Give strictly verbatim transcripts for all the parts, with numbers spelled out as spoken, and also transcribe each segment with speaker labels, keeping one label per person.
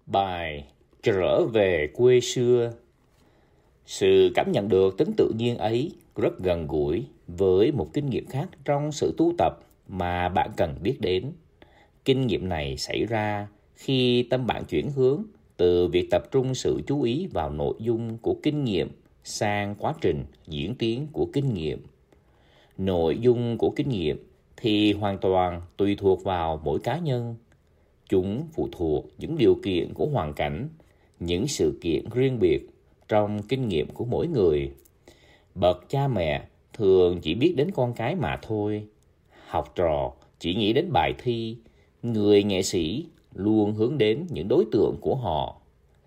Speaker 1: Bài Trở về quê xưa. Sự cảm nhận được tính tự nhiên ấy rất gần gũi với một kinh nghiệm khác trong sự tu tập mà bạn cần biết đến. Kinh nghiệm này xảy ra khi tâm bạn chuyển hướng từ việc tập trung sự chú ý vào nội dung của kinh nghiệm sang quá trình diễn tiến của kinh nghiệm. Nội dung của kinh nghiệm thì hoàn toàn tùy thuộc vào mỗi cá nhân. Chúng phụ thuộc những điều kiện của hoàn cảnh, những sự kiện riêng biệt trong kinh nghiệm của mỗi người. Bậc cha mẹ thường chỉ biết đến con cái mà thôi. Học trò chỉ nghĩ đến bài thi. Người nghệ sĩ luôn hướng đến những đối tượng của họ.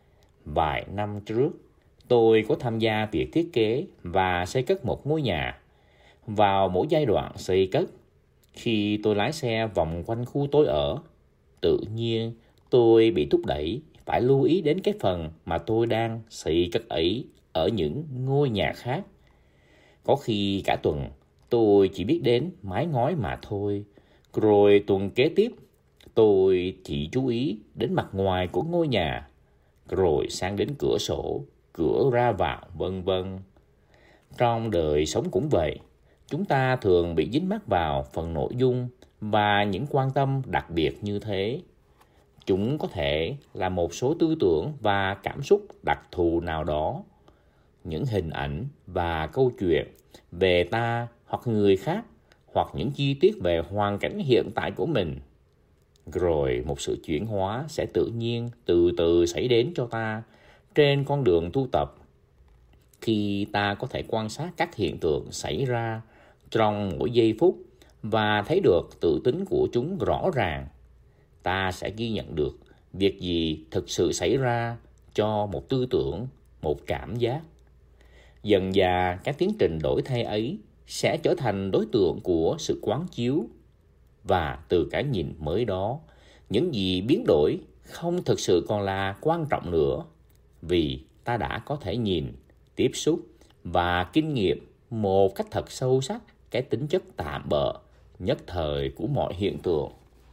Speaker 1: Vài năm trước, tôi có tham gia việc thiết kế và xây cất một ngôi nhà. Vào mỗi giai đoạn xây cất, khi tôi lái xe vòng quanh khu tôi ở, tự nhiên tôi bị thúc đẩy phải lưu ý đến cái phần mà tôi đang xây cất ấy ở những ngôi nhà khác. Có khi cả tuần tôi chỉ biết đến mái ngói mà thôi. Rồi tuần kế tiếp tôi chỉ chú ý đến mặt ngoài của ngôi nhà. Rồi sang đến cửa sổ, cửa ra vào, vân vân. Trong đời sống cũng vậy. Chúng ta thường bị dính mắc vào phần nội dung và những quan tâm đặc biệt như thế. Chúng có thể là một số tư tưởng và cảm xúc đặc thù nào đó, những hình ảnh và câu chuyện về ta hoặc người khác, hoặc những chi tiết về hoàn cảnh hiện tại của mình. Rồi một sự chuyển hóa sẽ tự nhiên từ từ xảy đến cho ta trên con đường tu tập. Khi ta có thể quan sát các hiện tượng xảy ra trong mỗi giây phút và thấy được tự tính của chúng rõ ràng, ta sẽ ghi nhận được việc gì thực sự xảy ra cho một tư tưởng, một cảm giác. Dần dà các tiến trình đổi thay ấy sẽ trở thành đối tượng của sự quán chiếu. Và từ cái nhìn mới đó, những gì biến đổi không thực sự còn là quan trọng nữa, vì ta đã có thể nhìn, tiếp xúc và kinh nghiệm một cách thật sâu sắc cái tính chất tạm bợ, nhất thời của mọi hiện tượng.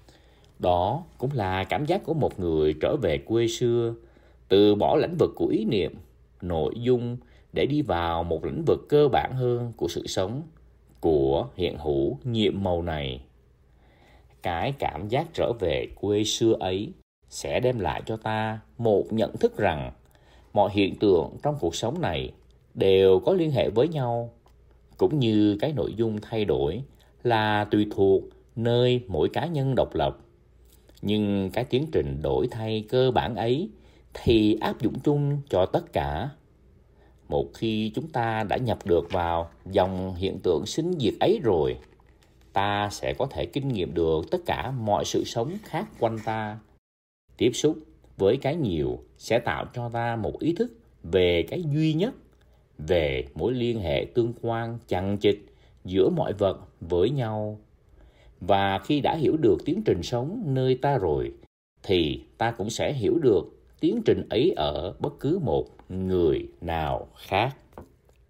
Speaker 1: Đó cũng là cảm giác của một người trở về quê xưa, từ bỏ lĩnh vực của ý niệm, nội dung để đi vào một lĩnh vực cơ bản hơn của sự sống, của hiện hữu nhiệm màu này. Cái cảm giác trở về quê xưa ấy sẽ đem lại cho ta một nhận thức rằng mọi hiện tượng trong cuộc sống này đều có liên hệ với nhau, cũng như cái nội dung thay đổi là tùy thuộc nơi mỗi cá nhân độc lập. Nhưng cái tiến trình đổi thay cơ bản ấy thì áp dụng chung cho tất cả. Một khi chúng ta đã nhập được vào dòng hiện tượng sinh diệt ấy rồi, ta sẽ có thể kinh nghiệm được tất cả mọi sự sống khác quanh ta. Tiếp xúc với cái nhiều sẽ tạo cho ta một ý thức về cái duy nhất, về mối liên hệ tương quan chằng chịt giữa mọi vật với nhau. Và khi đã hiểu được tiến trình sống nơi ta rồi, thì ta cũng sẽ hiểu được tiến trình ấy ở bất cứ một người nào khác.